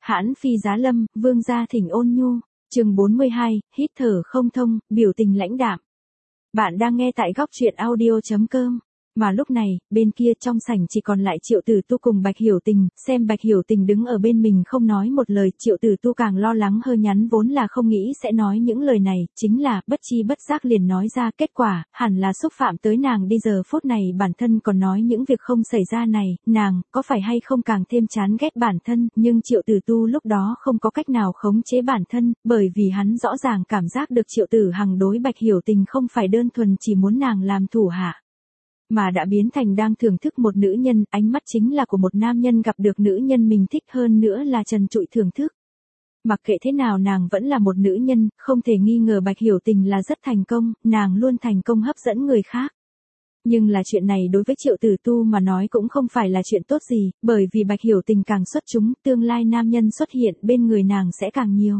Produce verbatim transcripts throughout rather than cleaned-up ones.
Hãn phi giá lâm, vương gia thỉnh ôn nhu, chương bốn mươi hai, hít thở không thông, biểu tình lãnh đạm. Bạn đang nghe tại góc truyện audio chấm com. Mà lúc này, bên kia trong sảnh chỉ còn lại Triệu Tử Tu cùng Bạch Hiểu Tình, xem Bạch Hiểu Tình đứng ở bên mình không nói một lời, Triệu Tử Tu càng lo lắng hơi nhắn vốn là không nghĩ sẽ nói những lời này, chính là, bất chi bất giác liền nói ra, kết quả, hẳn là xúc phạm tới nàng đi giờ phút này bản thân còn nói những việc không xảy ra này, nàng, có phải hay không càng thêm chán ghét bản thân, nhưng Triệu Tử Tu lúc đó không có cách nào khống chế bản thân, bởi vì hắn rõ ràng cảm giác được Triệu Tử Hằng đối Bạch Hiểu Tình không phải đơn thuần chỉ muốn nàng làm thủ hạ, mà đã biến thành đang thưởng thức một nữ nhân, ánh mắt chính là của một nam nhân gặp được nữ nhân mình thích, hơn nữa là trần trụi thưởng thức. Mặc kệ thế nào nàng vẫn là một nữ nhân, không thể nghi ngờ Bạch Hiểu Tình là rất thành công, nàng luôn thành công hấp dẫn người khác. Nhưng là chuyện này đối với Triệu Tử Tu mà nói cũng không phải là chuyện tốt gì, bởi vì Bạch Hiểu Tình càng xuất chúng, tương lai nam nhân xuất hiện bên người nàng sẽ càng nhiều.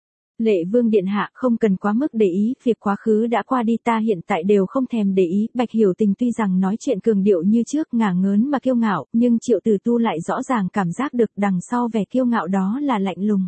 Lệ Vương điện hạ, không cần quá mức để ý, việc quá khứ đã qua đi, ta hiện tại đều không thèm để ý. Bạch Hiểu Tình tuy rằng nói chuyện cường điệu như trước, ngả ngớn mà kiêu ngạo, nhưng Triệu Tử Tu lại rõ ràng cảm giác được đằng sau vẻ kiêu ngạo đó là lạnh lùng.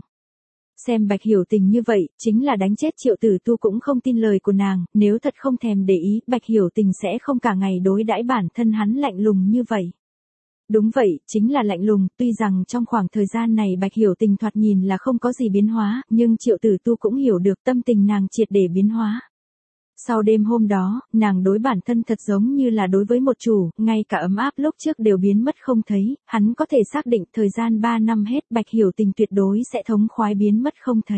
Xem Bạch Hiểu Tình như vậy, chính là đánh chết Triệu Tử Tu cũng không tin lời của nàng, nếu thật không thèm để ý, Bạch Hiểu Tình sẽ không cả ngày đối đãi bản thân hắn lạnh lùng như vậy. Đúng vậy, chính là lạnh lùng, tuy rằng trong khoảng thời gian này Bạch Hiểu Tình thoạt nhìn là không có gì biến hóa, nhưng Triệu Tử Tu cũng hiểu được tâm tình nàng triệt để biến hóa. Sau đêm hôm đó, nàng đối bản thân thật giống như là đối với một chủ, ngay cả ấm áp lúc trước đều biến mất không thấy, hắn có thể xác định thời gian ba năm hết Bạch Hiểu Tình tuyệt đối sẽ thống khoái biến mất không thấy.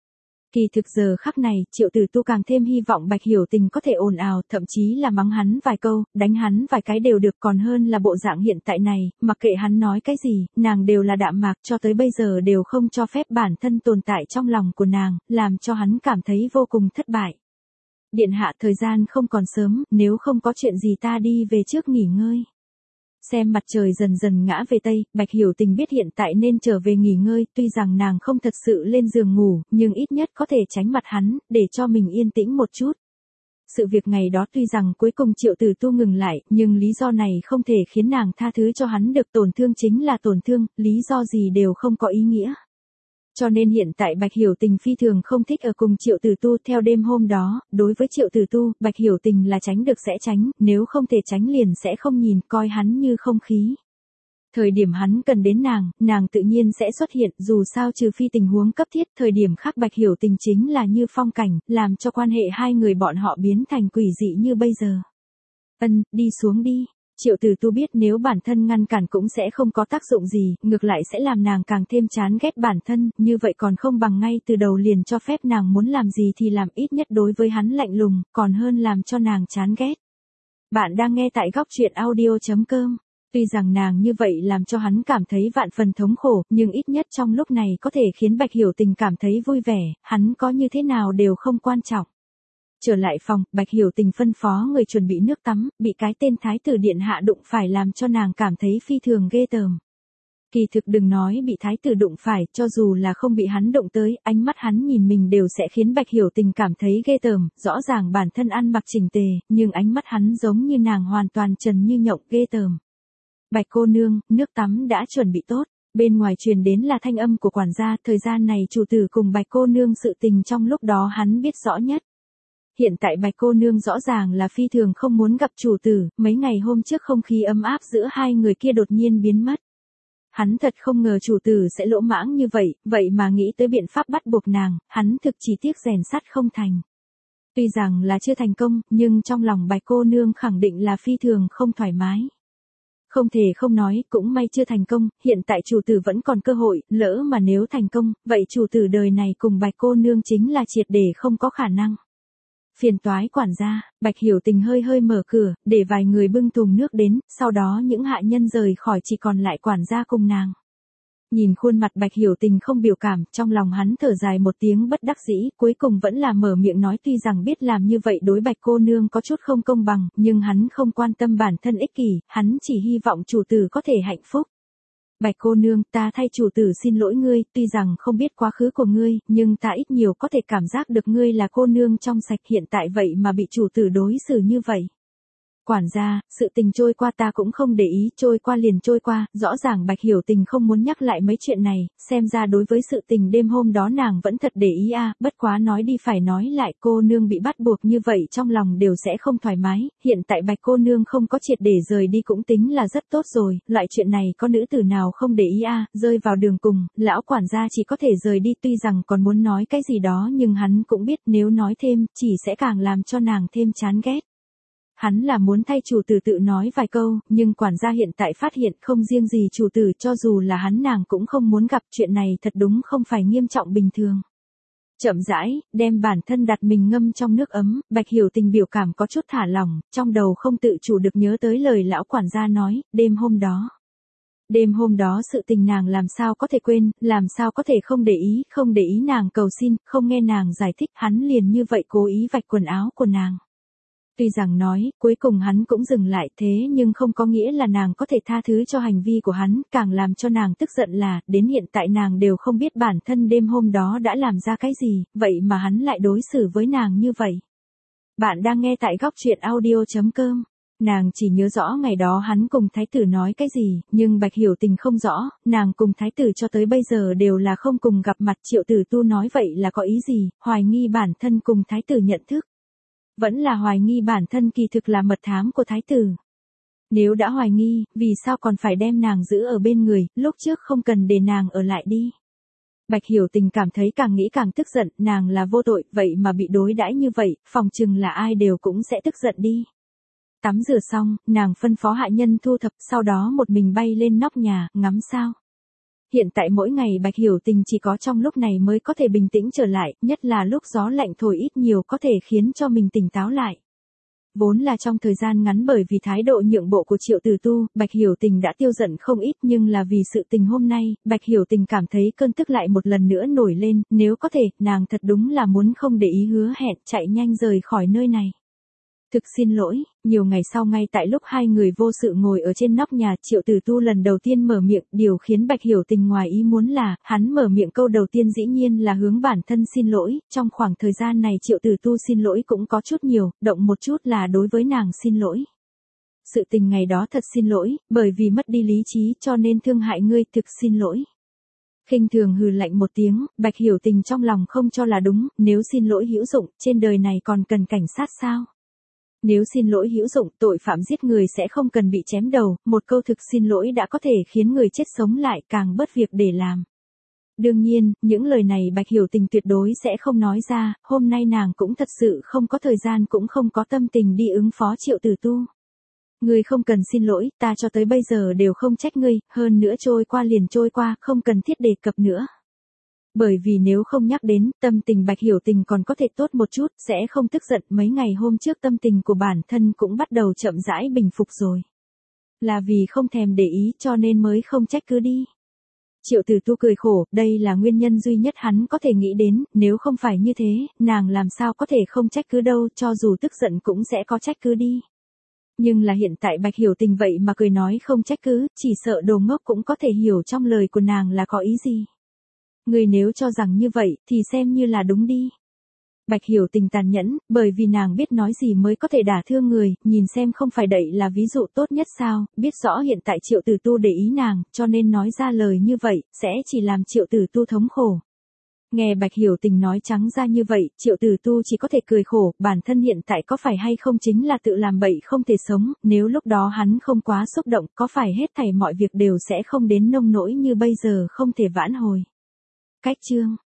Kỳ thực giờ khắc này, Triệu Tử Tu càng thêm hy vọng Bạch Hiểu Tình có thể ồn ào, thậm chí là mắng hắn vài câu, đánh hắn vài cái đều được, còn hơn là bộ dạng hiện tại này, mặc kệ hắn nói cái gì, nàng đều là đạm mạc, cho tới bây giờ đều không cho phép bản thân tồn tại trong lòng của nàng, làm cho hắn cảm thấy vô cùng thất bại. Điện hạ, thời gian không còn sớm, nếu không có chuyện gì ta đi về trước nghỉ ngơi. Xem mặt trời dần dần ngã về Tây, Bạch Hiểu Tình biết hiện tại nên trở về nghỉ ngơi, tuy rằng nàng không thật sự lên giường ngủ, nhưng ít nhất có thể tránh mặt hắn, để cho mình yên tĩnh một chút. Sự việc ngày đó tuy rằng cuối cùng Triệu Tử Tu ngừng lại, nhưng lý do này không thể khiến nàng tha thứ cho hắn được, tổn thương chính là tổn thương, lý do gì đều không có ý nghĩa. Cho nên hiện tại Bạch Hiểu Tình phi thường không thích ở cùng Triệu Tử Tu. Theo đêm hôm đó, đối với Triệu Tử Tu, Bạch Hiểu Tình là tránh được sẽ tránh, nếu không thể tránh liền sẽ không nhìn, coi hắn như không khí. Thời điểm hắn cần đến nàng, nàng tự nhiên sẽ xuất hiện, dù sao trừ phi tình huống cấp thiết, thời điểm khác Bạch Hiểu Tình chính là như phong cảnh, làm cho quan hệ hai người bọn họ biến thành quỷ dị như bây giờ. Ân, đi xuống đi. Triệu Tử Tu biết nếu bản thân ngăn cản cũng sẽ không có tác dụng gì, ngược lại sẽ làm nàng càng thêm chán ghét bản thân, như vậy còn không bằng ngay từ đầu liền cho phép nàng muốn làm gì thì làm, ít nhất đối với hắn lạnh lùng, còn hơn làm cho nàng chán ghét. Bạn đang nghe tại góc truyện audio chấm com. Tuy rằng nàng như vậy làm cho hắn cảm thấy vạn phần thống khổ, nhưng ít nhất trong lúc này có thể khiến Bạch Hiểu Tình cảm thấy vui vẻ, hắn có như thế nào đều không quan trọng. Trở lại phòng, Bạch Hiểu Tình phân phó người chuẩn bị nước tắm, bị cái tên thái tử điện hạ đụng phải làm cho nàng cảm thấy phi thường ghê tởm. Kỳ thực đừng nói bị thái tử đụng phải, cho dù là không bị hắn đụng tới, ánh mắt hắn nhìn mình đều sẽ khiến Bạch Hiểu Tình cảm thấy ghê tởm, rõ ràng bản thân ăn mặc chỉnh tề, nhưng ánh mắt hắn giống như nàng hoàn toàn trần như nhộng, ghê tởm. Bạch cô nương, nước tắm đã chuẩn bị tốt. Bên ngoài truyền đến là thanh âm của quản gia, thời gian này chủ tử cùng Bạch cô nương sự tình trong lúc đó hắn biết rõ nhất. Hiện tại Bạch cô nương rõ ràng là phi thường không muốn gặp chủ tử, mấy ngày hôm trước không khí ấm áp giữa hai người kia đột nhiên biến mất. Hắn thật không ngờ chủ tử sẽ lỗ mãng như vậy, vậy mà nghĩ tới biện pháp bắt buộc nàng, hắn thực chỉ tiếc rèn sắt không thành. Tuy rằng là chưa thành công, nhưng trong lòng Bạch cô nương khẳng định là phi thường không thoải mái. Không thể không nói, cũng may chưa thành công, hiện tại chủ tử vẫn còn cơ hội, lỡ mà nếu thành công, vậy chủ tử đời này cùng Bạch cô nương chính là triệt để không có khả năng. Phiền toái quản gia, Bạch Hiểu Tình hơi hơi mở cửa, để vài người bưng thùng nước đến, sau đó những hạ nhân rời khỏi, chỉ còn lại quản gia cùng nàng. Nhìn khuôn mặt Bạch Hiểu Tình không biểu cảm, trong lòng hắn thở dài một tiếng bất đắc dĩ, cuối cùng vẫn là mở miệng nói, tuy rằng biết làm như vậy đối Bạch cô nương có chút không công bằng, nhưng hắn không quan tâm bản thân ích kỷ, hắn chỉ hy vọng chủ tử có thể hạnh phúc. Bạch cô nương, ta thay chủ tử xin lỗi ngươi, tuy rằng không biết quá khứ của ngươi, nhưng ta ít nhiều có thể cảm giác được ngươi là cô nương trong sạch, hiện tại vậy mà bị chủ tử đối xử như vậy. Quản gia, sự tình trôi qua ta cũng không để ý, trôi qua liền trôi qua, rõ ràng Bạch Hiểu Tình không muốn nhắc lại mấy chuyện này, xem ra đối với sự tình đêm hôm đó nàng vẫn thật để ý a, bất quá nói đi phải nói lại, cô nương bị bắt buộc như vậy trong lòng đều sẽ không thoải mái, hiện tại Bạch cô nương không có triệt để rời đi cũng tính là rất tốt rồi, loại chuyện này có nữ tử nào không để ý a, rơi vào đường cùng, lão quản gia chỉ có thể rời đi, tuy rằng còn muốn nói cái gì đó nhưng hắn cũng biết nếu nói thêm, chỉ sẽ càng làm cho nàng thêm chán ghét. Hắn là muốn thay chủ tử tự nói vài câu, nhưng quản gia hiện tại phát hiện không riêng gì chủ tử, cho dù là hắn nàng cũng không muốn gặp, chuyện này thật đúng không phải nghiêm trọng bình thường. Chậm rãi, đem bản thân đặt mình ngâm trong nước ấm, Bạch Hiểu Tình biểu cảm có chút thả lỏng, trong đầu không tự chủ được nhớ tới lời lão quản gia nói, đêm hôm đó. Đêm hôm đó sự tình nàng làm sao có thể quên, làm sao có thể không để ý, không để ý nàng cầu xin, không nghe nàng giải thích, hắn liền như vậy cố ý vạch quần áo của nàng. Tuy rằng nói, cuối cùng hắn cũng dừng lại thế nhưng không có nghĩa là nàng có thể tha thứ cho hành vi của hắn, càng làm cho nàng tức giận là, đến hiện tại nàng đều không biết bản thân đêm hôm đó đã làm ra cái gì, vậy mà hắn lại đối xử với nàng như vậy. Bạn đang nghe tại góc truyện audio chấm com. Nàng chỉ nhớ rõ ngày đó hắn cùng thái tử nói cái gì, nhưng Bạch Hiểu Tình không rõ, nàng cùng thái tử cho tới bây giờ đều là không cùng gặp mặt, Triệu Tử Tu nói vậy là có ý gì, hoài nghi bản thân cùng thái tử nhận thức. Vẫn là hoài nghi bản thân kỳ thực là mật thám của thái tử. Nếu đã hoài nghi, vì sao còn phải đem nàng giữ ở bên người, lúc trước không cần để nàng ở lại đi. Bạch Hiểu Tình cảm thấy càng nghĩ càng tức giận, nàng là vô tội, vậy mà bị đối đãi như vậy, phòng chừng là ai đều cũng sẽ tức giận đi. Tắm rửa xong, nàng phân phó hạ nhân thu thập, sau đó một mình bay lên nóc nhà, ngắm sao. Hiện tại mỗi ngày Bạch Hiểu Tình chỉ có trong lúc này mới có thể bình tĩnh trở lại, nhất là lúc gió lạnh thổi ít nhiều có thể khiến cho mình tỉnh táo lại. Vốn là trong thời gian ngắn bởi vì thái độ nhượng bộ của Triệu Tử Tu, Bạch Hiểu Tình đã tiêu giận không ít, nhưng là vì sự tình hôm nay, Bạch Hiểu Tình cảm thấy cơn tức lại một lần nữa nổi lên, nếu có thể, nàng thật đúng là muốn không để ý hứa hẹn, chạy nhanh rời khỏi nơi này. Thực xin lỗi, nhiều ngày sau ngay tại lúc hai người vô sự ngồi ở trên nóc nhà, Triệu Tử Tu lần đầu tiên mở miệng, điều khiến Bạch Hiểu Tình ngoài ý muốn là, hắn mở miệng câu đầu tiên dĩ nhiên là hướng bản thân xin lỗi, trong khoảng thời gian này Triệu Tử Tu xin lỗi cũng có chút nhiều, động một chút là đối với nàng xin lỗi. Sự tình ngày đó thật xin lỗi, bởi vì mất đi lý trí cho nên thương hại ngươi, thực xin lỗi. Khinh thường hừ lạnh một tiếng, Bạch Hiểu Tình trong lòng không cho là đúng, nếu xin lỗi hữu dụng, trên đời này còn cần cảnh sát sao? Nếu xin lỗi hữu dụng, tội phạm giết người sẽ không cần bị chém đầu, một câu thực xin lỗi đã có thể khiến người chết sống lại, càng bớt việc để làm. Đương nhiên, những lời này Bạch Hiểu Tình tuyệt đối sẽ không nói ra, hôm nay nàng cũng thật sự không có thời gian cũng không có tâm tình đi ứng phó Triệu Tử Tu. Ngươi không cần xin lỗi, ta cho tới bây giờ đều không trách ngươi, hơn nữa trôi qua liền trôi qua, không cần thiết đề cập nữa. Bởi vì nếu không nhắc đến, tâm tình Bạch Hiểu Tình còn có thể tốt một chút, sẽ không tức giận, mấy ngày hôm trước tâm tình của bản thân cũng bắt đầu chậm rãi bình phục rồi. Là vì không thèm để ý cho nên mới không trách cứ đi. Triệu Tử Tu cười khổ, đây là nguyên nhân duy nhất hắn có thể nghĩ đến, nếu không phải như thế, nàng làm sao có thể không trách cứ đâu, cho dù tức giận cũng sẽ có trách cứ đi. Nhưng là hiện tại Bạch Hiểu Tình vậy mà cười nói không trách cứ, chỉ sợ đồ ngốc cũng có thể hiểu trong lời của nàng là có ý gì. Người nếu cho rằng như vậy, thì xem như là đúng đi. Bạch Hiểu Tình tàn nhẫn, bởi vì nàng biết nói gì mới có thể đả thương người, nhìn xem không phải đậy là ví dụ tốt nhất sao, biết rõ hiện tại Triệu Tử Tu để ý nàng, cho nên nói ra lời như vậy, sẽ chỉ làm Triệu Tử Tu thống khổ. Nghe Bạch Hiểu Tình nói trắng ra như vậy, Triệu Tử Tu chỉ có thể cười khổ, bản thân hiện tại có phải hay không chính là tự làm bậy không thể sống, nếu lúc đó hắn không quá xúc động, có phải hết thảy mọi việc đều sẽ không đến nông nỗi như bây giờ không thể vãn hồi. Cách chương